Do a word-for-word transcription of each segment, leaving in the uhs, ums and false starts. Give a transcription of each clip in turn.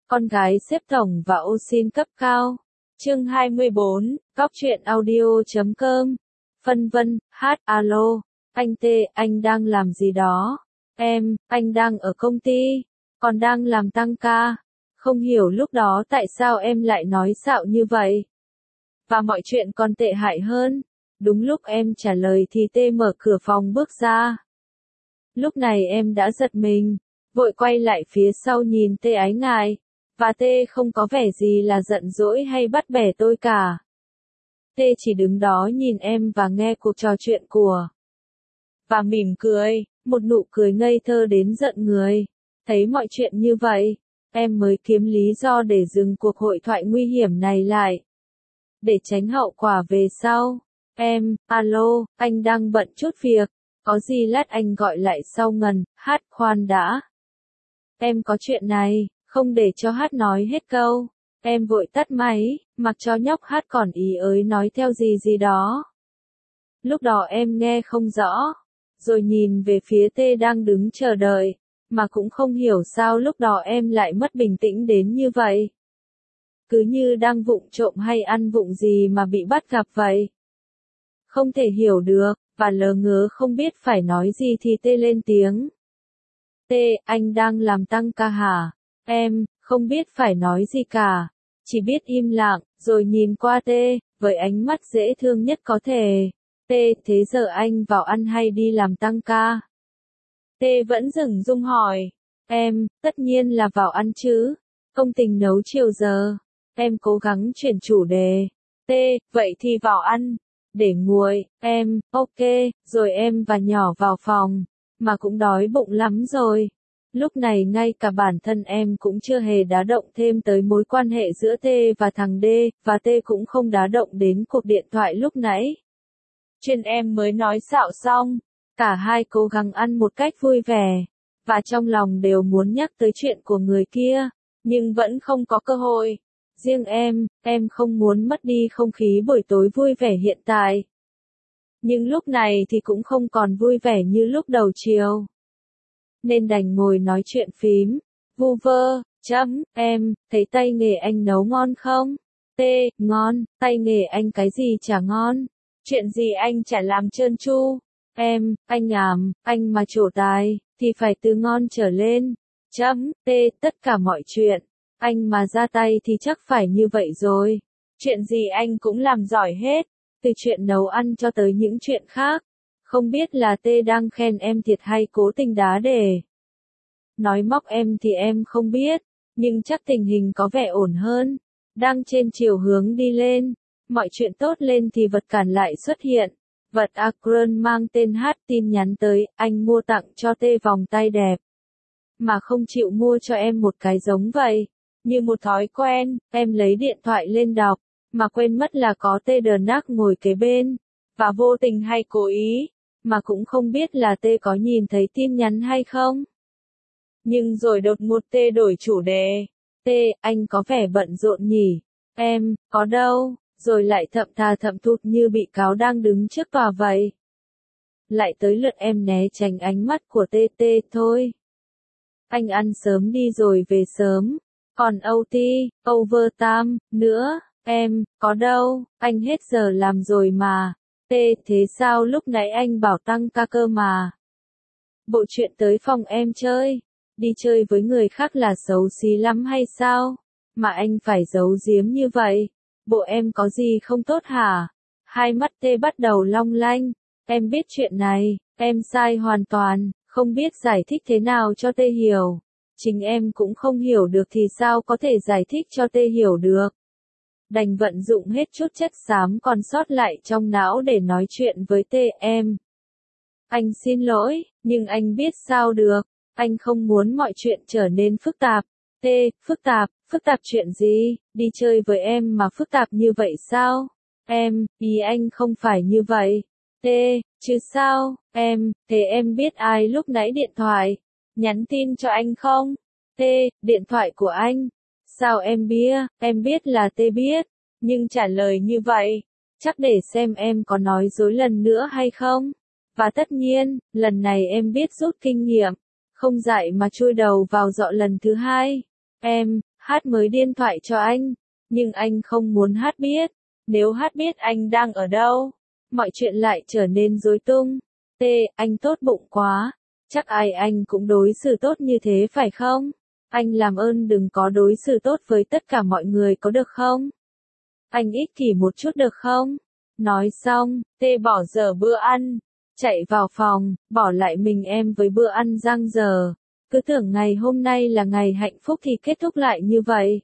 Con gái xếp tổng và ô xin cấp cao. Chương hai mươi bốn, Góc truyện audio chấm com. Phân vân, hát, alo, anh T, anh đang làm gì đó? Em, anh đang ở công ty, còn đang làm tăng ca. Không hiểu lúc đó tại sao em lại nói xạo như vậy. Và mọi chuyện còn tệ hại hơn. Đúng lúc em trả lời thì T mở cửa phòng bước ra. Lúc này em đã giật mình, vội quay lại phía sau nhìn T ái ngại. Và T không có vẻ gì là giận dỗi hay bắt bẻ tôi cả. T chỉ đứng đó nhìn em và nghe cuộc trò chuyện của. Và mỉm cười, một nụ cười ngây thơ đến giận người. Thấy mọi chuyện như vậy, em mới kiếm lý do để dừng cuộc hội thoại nguy hiểm này lại. Để tránh hậu quả về sau. Em, alo, anh đang bận chút việc. Có gì lát anh gọi lại sau ngần, hát khoan đã. Em có chuyện này. Không để cho hát nói hết câu, em vội tắt máy, mặc cho nhóc hát còn ý ới nói theo gì gì đó. Lúc đó em nghe không rõ, rồi nhìn về phía T đang đứng chờ đợi, mà cũng không hiểu sao lúc đó em lại mất bình tĩnh đến như vậy. Cứ như đang vụng trộm hay ăn vụng gì mà bị bắt gặp vậy. Không thể hiểu được, và lờ ngớ không biết phải nói gì thì T lên tiếng. T, anh đang làm tăng ca hả? Em, không biết phải nói gì cả, chỉ biết im lặng, rồi nhìn qua T, với ánh mắt dễ thương nhất có thể. T, thế giờ anh vào ăn hay đi làm tăng ca? T vẫn dửng dưng hỏi. Em, tất nhiên là vào ăn chứ, công tình nấu chiều giờ. Em cố gắng chuyển chủ đề. T, vậy thì vào ăn, để nguội. Em, ok, rồi em và nhỏ vào phòng, mà cũng đói bụng lắm rồi. Lúc này ngay cả bản thân em cũng chưa hề đá động thêm tới mối quan hệ giữa T và thằng D, và T cũng không đá động đến cuộc điện thoại lúc nãy. Chuyện em mới nói xạo xong, cả hai cố gắng ăn một cách vui vẻ, và trong lòng đều muốn nhắc tới chuyện của người kia, nhưng vẫn không có cơ hội. Riêng em, em không muốn mất đi không khí buổi tối vui vẻ hiện tại. Nhưng lúc này thì cũng không còn vui vẻ như lúc đầu chiều. Nên đành ngồi nói chuyện phím, vu vơ, chấm, em, thấy tay nghề anh nấu ngon không? T, ngon, tay nghề anh cái gì chả ngon, chuyện gì anh chả làm trơn tru. Em, anh ảm, anh mà trổ tài, thì phải từ ngon trở lên. Chấm, T, tất cả mọi chuyện, anh mà ra tay thì chắc phải như vậy rồi. Chuyện gì anh cũng làm giỏi hết, từ chuyện nấu ăn cho tới những chuyện khác. Không biết là T đang khen em thiệt hay cố tình đá để nói móc em thì em không biết, nhưng chắc tình hình có vẻ ổn hơn. Đang trên chiều hướng đi lên, mọi chuyện tốt lên thì vật cản lại xuất hiện. Vật Akron mang tên H tin nhắn tới, anh mua tặng cho T vòng tay đẹp, mà không chịu mua cho em một cái giống vậy. Như một thói quen, em lấy điện thoại lên đọc, mà quên mất là có T đờ nác ngồi kế bên, và vô tình hay cố ý, mà cũng không biết là T có nhìn thấy tin nhắn hay không. Nhưng rồi đột ngột T đổi chủ đề. T, anh có vẻ bận rộn nhỉ? Em, có đâu, rồi lại thậm thà thậm thụt như bị cáo đang đứng trước tòa vậy. Lại tới lượt em né tránh ánh mắt của T T thôi. Anh ăn sớm đi rồi về sớm. Còn o tê, overtime, nữa, em, có đâu, anh hết giờ làm rồi mà. T, thế sao lúc nãy anh bảo tăng ca cơ mà? Bộ chuyện tới phòng em chơi, đi chơi với người khác là xấu xí lắm hay sao? Mà anh phải giấu giếm như vậy, bộ em có gì không tốt hả? Hai mắt T bắt đầu long lanh, em biết chuyện này, em sai hoàn toàn, không biết giải thích thế nào cho T hiểu. Chính em cũng không hiểu được thì sao có thể giải thích cho T hiểu được. Đành vận dụng hết chút chất xám còn sót lại trong não để nói chuyện với T. Em, anh xin lỗi, nhưng anh biết sao được, anh không muốn mọi chuyện trở nên phức tạp. T, phức tạp, phức tạp chuyện gì, đi chơi với em mà phức tạp như vậy sao? Em, ý anh không phải như vậy. T, chứ sao, em, thế em biết ai lúc nãy điện thoại, nhắn tin cho anh không? T, điện thoại của anh. Sao em biết, em biết là T biết, nhưng trả lời như vậy, chắc để xem em có nói dối lần nữa hay không. Và tất nhiên, lần này em biết rút kinh nghiệm, không dại mà chui đầu vào dọ lần thứ hai. Em, H, Hát mới điện thoại cho anh, nhưng anh không muốn Hát biết. Nếu Hát biết anh đang ở đâu, mọi chuyện lại trở nên rối tung. T, anh tốt bụng quá. Chắc ai anh cũng đối xử tốt như thế phải không? Anh làm ơn đừng có đối xử tốt với tất cả mọi người có được không? Anh ích kỷ một chút được không? Nói xong, T bỏ dở bữa ăn, chạy vào phòng, bỏ lại mình em với bữa ăn giang dở. Cứ tưởng ngày hôm nay là ngày hạnh phúc thì kết thúc lại như vậy.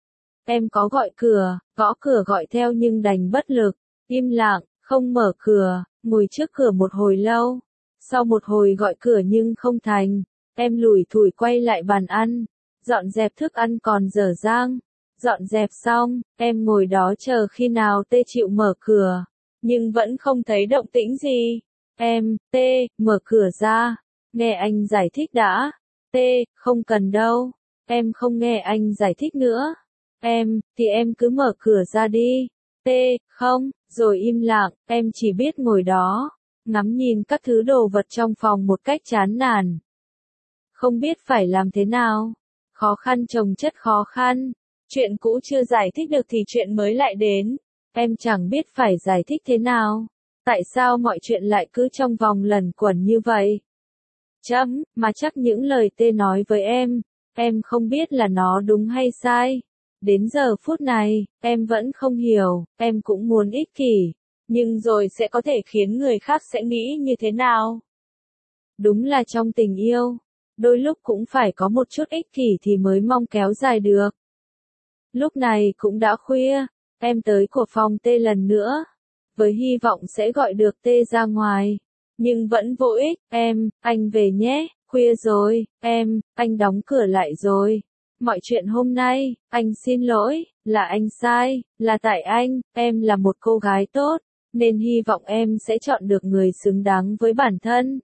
Em có gọi cửa, gõ cửa gọi theo nhưng đành bất lực, im lặng, không mở cửa, ngồi trước cửa một hồi lâu. Sau một hồi gọi cửa nhưng không thành, em lủi thủi quay lại bàn ăn, dọn dẹp thức ăn còn dở dang. Dọn dẹp xong, em ngồi đó chờ khi nào T chịu mở cửa, nhưng vẫn không thấy động tĩnh gì. Em, T, mở cửa ra, nghe anh giải thích đã. T, không cần đâu, em không nghe anh giải thích nữa. Em, thì em cứ mở cửa ra đi. T, không, rồi im lặng, em chỉ biết ngồi đó, ngắm nhìn các thứ đồ vật trong phòng một cách chán nản. Không biết phải làm thế nào, khó khăn chồng chất khó khăn. Chuyện cũ chưa giải thích được thì chuyện mới lại đến. Em chẳng biết phải giải thích thế nào. Tại sao mọi chuyện lại cứ trong vòng lẩn quẩn như vậy? Chấm, mà chắc những lời T nói với em, em không biết là nó đúng hay sai. Đến giờ phút này, em vẫn không hiểu, em cũng muốn ích kỷ. Nhưng rồi sẽ có thể khiến người khác sẽ nghĩ như thế nào? Đúng là trong tình yêu, đôi lúc cũng phải có một chút ích kỷ thì mới mong kéo dài được. Lúc này cũng đã khuya, em tới của phòng T lần nữa, với hy vọng sẽ gọi được T ra ngoài. Nhưng vẫn vô ích, em, anh về nhé, khuya rồi, em, anh đóng cửa lại rồi. Mọi chuyện hôm nay, anh xin lỗi, là anh sai, là tại anh, em là một cô gái tốt, nên hy vọng em sẽ chọn được người xứng đáng với bản thân.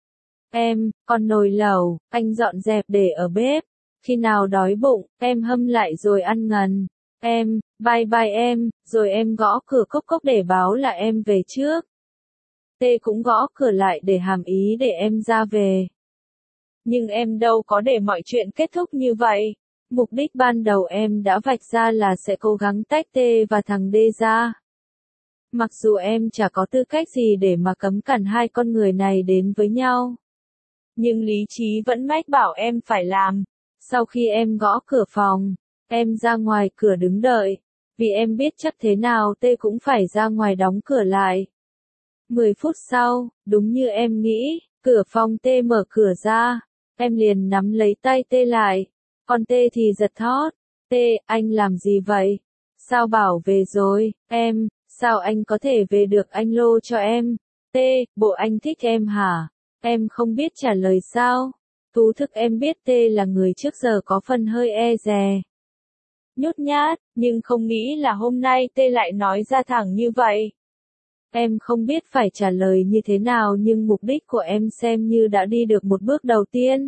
Em, còn nồi lẩu, anh dọn dẹp để ở bếp. Khi nào đói bụng, em hâm lại rồi ăn ngần. Em, bye bye em, rồi em gõ cửa cốc cốc để báo là em về trước. T cũng gõ cửa lại để hàm ý để em ra về. Nhưng em đâu có để mọi chuyện kết thúc như vậy. Mục đích ban đầu em đã vạch ra là sẽ cố gắng tách T và thằng D ra. Mặc dù em chả có tư cách gì để mà cấm cản hai con người này đến với nhau. Nhưng lý trí vẫn mách bảo em phải làm. Sau khi em gõ cửa phòng, em ra ngoài cửa đứng đợi, vì em biết chắc thế nào T cũng phải ra ngoài đóng cửa lại. Mười phút sau, đúng như em nghĩ, cửa phòng T mở cửa ra, em liền nắm lấy tay T lại, còn T thì giật thót. T, anh làm gì vậy? Sao bảo về rồi, em, sao anh có thể về được anh lô cho em? T, bộ anh thích em hả? Em không biết trả lời sao? Thú thực em biết T là người trước giờ có phần hơi e dè, nhút nhát, nhưng không nghĩ là hôm nay T lại nói ra thẳng như vậy. Em không biết phải trả lời như thế nào nhưng mục đích của em xem như đã đi được một bước đầu tiên.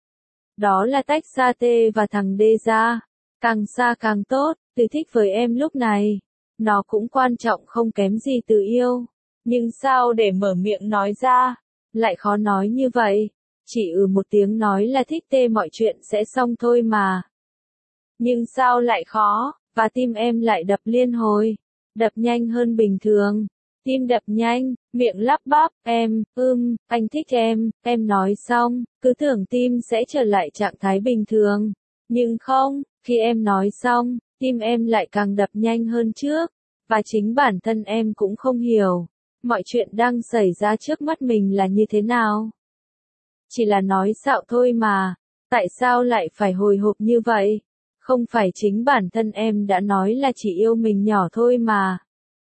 Đó là tách xa T và thằng D ra. Càng xa càng tốt, từ thích với em lúc này. Nó cũng quan trọng không kém gì từ yêu. Nhưng sao để mở miệng nói ra, lại khó nói như vậy. Chỉ ừ một tiếng nói là thích T mọi chuyện sẽ xong thôi mà. Nhưng sao lại khó, và tim em lại đập liên hồi. Đập nhanh hơn bình thường. Tim đập nhanh, miệng lắp bắp, em, ưm, anh thích em, em nói xong, cứ tưởng tim sẽ trở lại trạng thái bình thường. Nhưng không, khi em nói xong, tim em lại càng đập nhanh hơn trước, và chính bản thân em cũng không hiểu, mọi chuyện đang xảy ra trước mắt mình là như thế nào. Chỉ là nói xạo thôi mà, tại sao lại phải hồi hộp như vậy? Không phải chính bản thân em đã nói là chỉ yêu mình nhỏ thôi mà.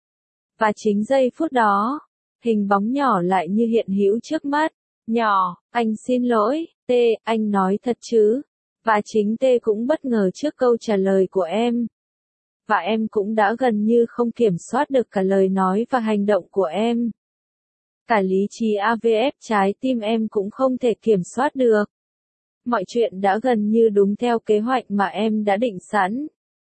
Và chính giây phút đó, hình bóng nhỏ lại như hiện hữu trước mắt. Nhỏ, anh xin lỗi, T, anh nói thật chứ? Và chính T cũng bất ngờ trước câu trả lời của em. Và em cũng đã gần như không kiểm soát được cả lời nói và hành động của em. Cả lý trí a vê ép trái tim em cũng không thể kiểm soát được. Mọi chuyện đã gần như đúng theo kế hoạch mà em đã định sẵn.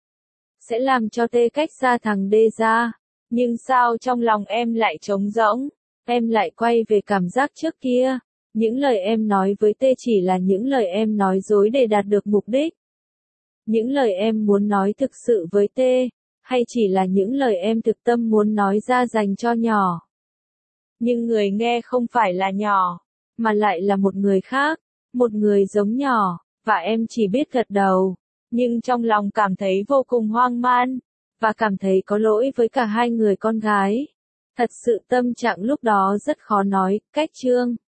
Sẽ làm cho T cách xa thằng D ra. Nhưng sao trong lòng em lại trống rỗng, em lại quay về cảm giác trước kia. Những lời em nói với T chỉ là những lời em nói dối để đạt được mục đích. những lời em muốn nói thực sự với T, hay chỉ là những lời em thực tâm muốn nói ra dành cho nhỏ. Nhưng người nghe không phải là nhỏ, mà lại là một người khác, một người giống nhỏ, và em chỉ biết gật đầu, nhưng trong lòng cảm thấy vô cùng hoang man, và cảm thấy có lỗi với cả hai người con gái. Thật sự tâm trạng lúc đó rất khó nói, cách chương.